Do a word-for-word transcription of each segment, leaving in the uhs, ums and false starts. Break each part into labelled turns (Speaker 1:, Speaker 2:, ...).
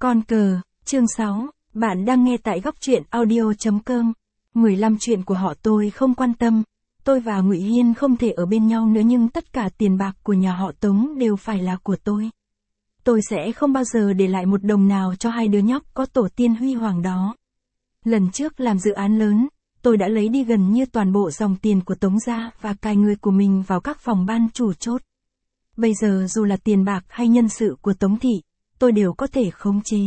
Speaker 1: Con cờ, chương sáu, bạn đang nghe tại góc truyện audio chấm com. mười lăm chuyện của họ tôi không quan tâm. Tôi và Ngụy Hiên không thể ở bên nhau nữa nhưng tất cả tiền bạc của nhà họ Tống đều phải là của tôi. Tôi sẽ không bao giờ để lại một đồng nào cho hai đứa nhóc có tổ tiên huy hoàng đó. Lần trước làm dự án lớn, tôi đã lấy đi gần như toàn bộ dòng tiền của Tống gia và cài người của mình vào các phòng ban chủ chốt. Bây giờ dù là tiền bạc hay nhân sự của Tống thị, tôi đều có thể khống chế.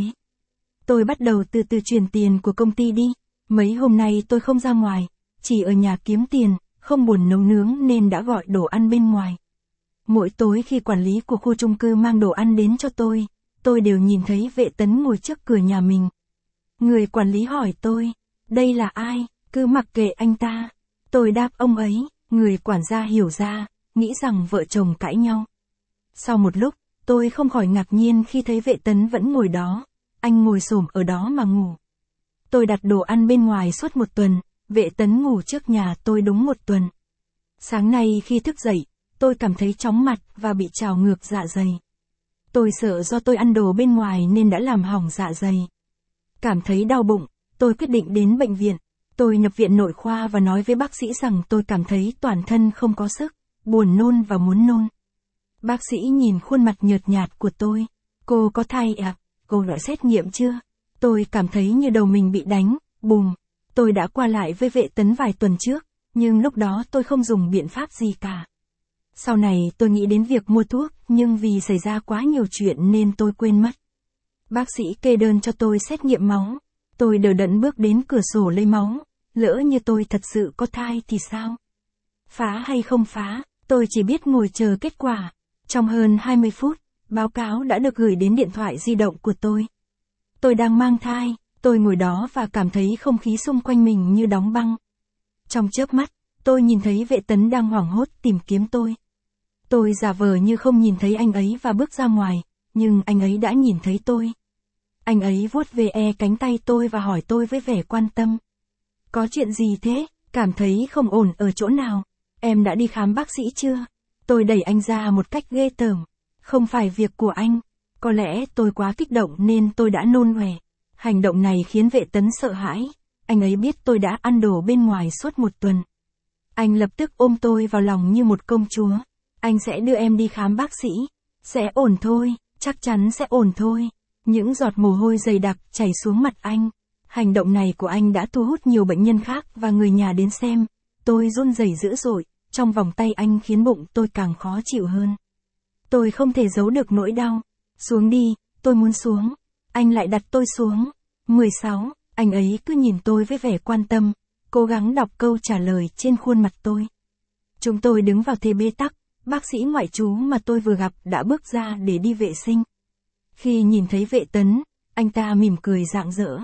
Speaker 1: Tôi bắt đầu từ từ chuyển tiền của công ty đi. Mấy hôm nay tôi không ra ngoài, chỉ ở nhà kiếm tiền, không buồn nấu nướng nên đã gọi đồ ăn bên ngoài. Mỗi tối khi quản lý của khu chung cư mang đồ ăn đến cho tôi, tôi đều nhìn thấy Vệ Tấn ngồi trước cửa nhà mình. Người quản lý hỏi tôi, đây là ai, cứ mặc kệ anh ta. Tôi đáp ông ấy, người quản gia hiểu ra, nghĩ rằng vợ chồng cãi nhau. Sau một lúc, tôi không khỏi ngạc nhiên khi thấy Vệ Tấn vẫn ngồi đó, anh ngồi xổm ở đó mà ngủ. Tôi đặt đồ ăn bên ngoài suốt một tuần, Vệ Tấn ngủ trước nhà tôi đúng một tuần. Sáng nay khi thức dậy, tôi cảm thấy chóng mặt và bị trào ngược dạ dày. Tôi sợ do tôi ăn đồ bên ngoài nên đã làm hỏng dạ dày. Cảm thấy đau bụng, tôi quyết định đến bệnh viện. Tôi nhập viện nội khoa và nói với bác sĩ rằng tôi cảm thấy toàn thân không có sức, buồn nôn và muốn nôn. Bác sĩ nhìn khuôn mặt nhợt nhạt của tôi. Cô có thai à? Cô đã xét nghiệm chưa? Tôi cảm thấy như đầu mình bị đánh, bùm. Tôi đã qua lại với Vệ Tấn vài tuần trước, nhưng lúc đó tôi không dùng biện pháp gì cả. Sau này tôi nghĩ đến việc mua thuốc, nhưng vì xảy ra quá nhiều chuyện nên tôi quên mất. Bác sĩ kê đơn cho tôi xét nghiệm máu. Tôi đờ đẫn bước đến cửa sổ lấy máu. Lỡ như tôi thật sự có thai thì sao? Phá hay không phá, tôi chỉ biết ngồi chờ kết quả. Trong hơn hai mươi phút, báo cáo đã được gửi đến điện thoại di động của tôi. Tôi đang mang thai, tôi ngồi đó và cảm thấy không khí xung quanh mình như đóng băng. Trong chớp mắt, tôi nhìn thấy Vệ Tấn đang hoảng hốt tìm kiếm tôi. Tôi giả vờ như không nhìn thấy anh ấy và bước ra ngoài, nhưng anh ấy đã nhìn thấy tôi. Anh ấy vuốt ve cánh tay tôi và hỏi tôi với vẻ quan tâm. Có chuyện gì thế? Cảm thấy không ổn ở chỗ nào? Em đã đi khám bác sĩ chưa? Tôi đẩy anh ra một cách ghê tởm. Không phải việc của anh. Có lẽ tôi quá kích động nên tôi đã nôn ọe. Hành động này khiến Vệ Tấn sợ hãi. Anh ấy biết tôi đã ăn đồ bên ngoài suốt một tuần. Anh lập tức ôm tôi vào lòng như một công chúa. Anh sẽ đưa em đi khám bác sĩ. Sẽ ổn thôi, chắc chắn sẽ ổn thôi. Những giọt mồ hôi dày đặc chảy xuống mặt anh. Hành động này của anh đã thu hút nhiều bệnh nhân khác và người nhà đến xem. Tôi run rẩy dữ dội, trong vòng tay anh khiến bụng tôi càng khó chịu hơn. Tôi không thể giấu được nỗi đau. Xuống đi, tôi muốn xuống. Anh lại đặt tôi xuống. mười sáu, anh ấy cứ nhìn tôi với vẻ quan tâm, cố gắng đọc câu trả lời trên khuôn mặt tôi. Chúng tôi đứng vào thế bế tắc, bác sĩ ngoại trú mà tôi vừa gặp đã bước ra để đi vệ sinh. Khi nhìn thấy Vệ Tấn, anh ta mỉm cười rạng rỡ.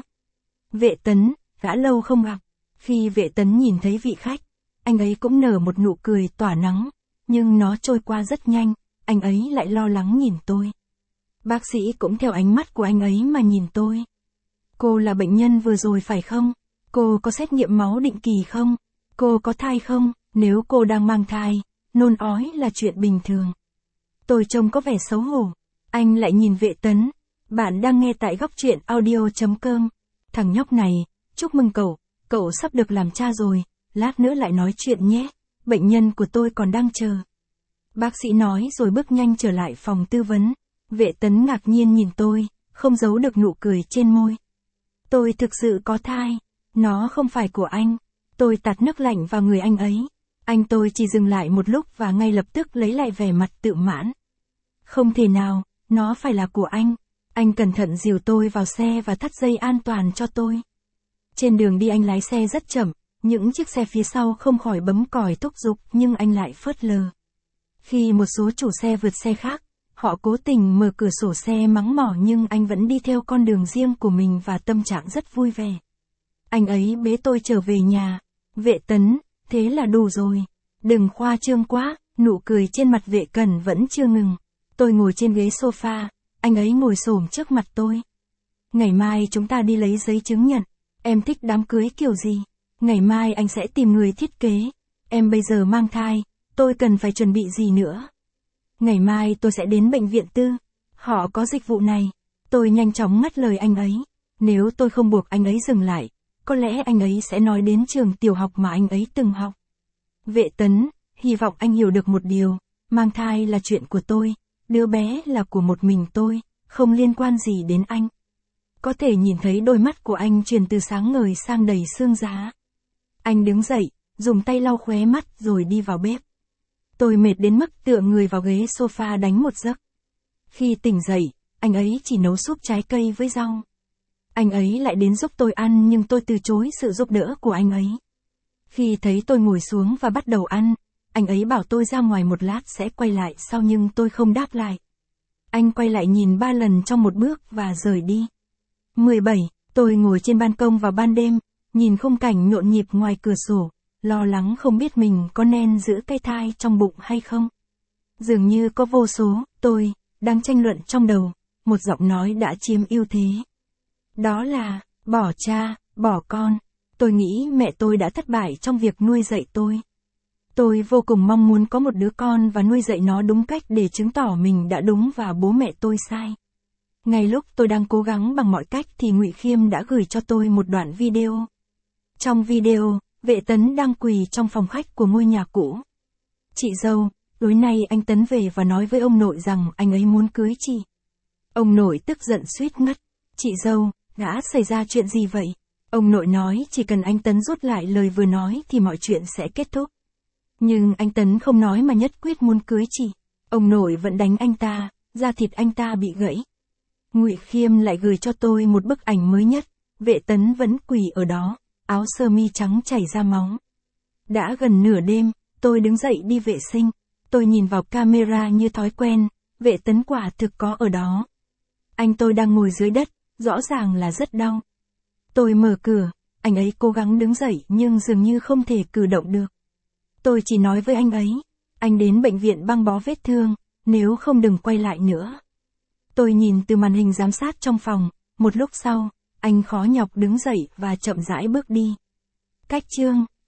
Speaker 1: Vệ Tấn, đã lâu không gặp. Khi Vệ Tấn nhìn thấy vị khách, anh ấy cũng nở một nụ cười tỏa nắng, nhưng nó trôi qua rất nhanh, anh ấy lại lo lắng nhìn tôi. Bác sĩ cũng theo ánh mắt của anh ấy mà nhìn tôi. Cô là bệnh nhân vừa rồi phải không? Cô có xét nghiệm máu định kỳ không? Cô có thai không? Nếu cô đang mang thai, nôn ói là chuyện bình thường. Tôi trông có vẻ xấu hổ. Anh lại nhìn Vệ Tấn. Bạn đang nghe tại góc truyện audio chấm com. Thằng nhóc này, chúc mừng cậu, cậu sắp được làm cha rồi, lát nữa lại nói chuyện nhé, bệnh nhân của tôi còn đang chờ. Bác sĩ nói rồi bước nhanh trở lại phòng tư vấn. Vệ Tấn ngạc nhiên nhìn tôi, không giấu được nụ cười trên môi. Tôi thực sự có thai, nó không phải của anh. Tôi tạt nước lạnh vào người anh ấy. Anh tôi chỉ dừng lại một lúc và ngay lập tức lấy lại vẻ mặt tự mãn. Không thể nào, nó phải là của anh. Anh cẩn thận dìu tôi vào xe và thắt dây an toàn cho tôi. Trên đường đi anh lái xe rất chậm, những chiếc xe phía sau không khỏi bấm còi thúc giục nhưng anh lại phớt lờ. Khi một số chủ xe vượt xe khác, họ cố tình mở cửa sổ xe mắng mỏ nhưng anh vẫn đi theo con đường riêng của mình và tâm trạng rất vui vẻ. Anh ấy bế tôi trở về nhà. Vệ Tấn, thế là đủ rồi. Đừng khoa trương quá, nụ cười trên mặt Vệ Cẩn vẫn chưa ngừng. Tôi ngồi trên ghế sofa, anh ấy ngồi xổm trước mặt tôi. Ngày mai chúng ta đi lấy giấy chứng nhận. Em thích đám cưới kiểu gì? Ngày mai anh sẽ tìm người thiết kế. Em bây giờ mang thai, tôi cần phải chuẩn bị gì nữa? Ngày mai tôi sẽ đến bệnh viện tư. Họ có dịch vụ này. Tôi nhanh chóng ngắt lời anh ấy. Nếu tôi không buộc anh ấy dừng lại, có lẽ anh ấy sẽ nói đến trường tiểu học mà anh ấy từng học. Vệ Tấn, hy vọng anh hiểu được một điều, mang thai là chuyện của tôi, đứa bé là của một mình tôi, không liên quan gì đến anh. Có thể nhìn thấy đôi mắt của anh chuyển từ sáng ngời sang đầy sương giá. Anh đứng dậy, dùng tay lau khóe mắt rồi đi vào bếp. Tôi mệt đến mức tựa người vào ghế sofa đánh một giấc. Khi tỉnh dậy, anh ấy chỉ nấu súp trái cây với rau. Anh ấy lại đến giúp tôi ăn nhưng tôi từ chối sự giúp đỡ của anh ấy. Khi thấy tôi ngồi xuống và bắt đầu ăn, anh ấy bảo tôi ra ngoài một lát sẽ quay lại sau nhưng tôi không đáp lại. Anh quay lại nhìn ba lần trong một bước và rời đi. mười bảy. Tôi ngồi trên ban công vào ban đêm, nhìn khung cảnh nhộn nhịp ngoài cửa sổ, lo lắng không biết mình có nên giữ cái thai trong bụng hay không. Dường như có vô số, tôi, đang tranh luận trong đầu, một giọng nói đã chiếm ưu thế. Đó là, bỏ cha, bỏ con. Tôi nghĩ mẹ tôi đã thất bại trong việc nuôi dạy tôi. Tôi vô cùng mong muốn có một đứa con và nuôi dạy nó đúng cách để chứng tỏ mình đã đúng và bố mẹ tôi sai. Ngay lúc tôi đang cố gắng bằng mọi cách thì Ngụy Khiêm đã gửi cho tôi một đoạn video. Trong video, Vệ Tấn đang quỳ trong phòng khách của ngôi nhà cũ. Chị dâu, tối nay anh Tấn về và nói với ông nội rằng anh ấy muốn cưới chị. Ông nội tức giận suýt ngất. Chị dâu, đã xảy ra chuyện gì vậy? Ông nội nói chỉ cần anh Tấn rút lại lời vừa nói thì mọi chuyện sẽ kết thúc. Nhưng anh Tấn không nói mà nhất quyết muốn cưới chị. Ông nội vẫn đánh anh ta, da thịt anh ta bị gãy. Ngụy Khiêm lại gửi cho tôi một bức ảnh mới nhất. Vệ Tấn vẫn quỳ ở đó, áo sơ mi trắng chảy ra máu. Đã gần nửa đêm, tôi đứng dậy đi vệ sinh. Tôi nhìn vào camera như thói quen, Vệ Tấn quả thực có ở đó. Anh tôi đang ngồi dưới đất, rõ ràng là rất đau. Tôi mở cửa, anh ấy cố gắng đứng dậy nhưng dường như không thể cử động được. Tôi chỉ nói với anh ấy, anh đến bệnh viện băng bó vết thương, nếu không đừng quay lại nữa. Tôi nhìn từ màn hình giám sát trong phòng, một lúc sau, anh khó nhọc đứng dậy và chậm rãi bước đi. Cách chương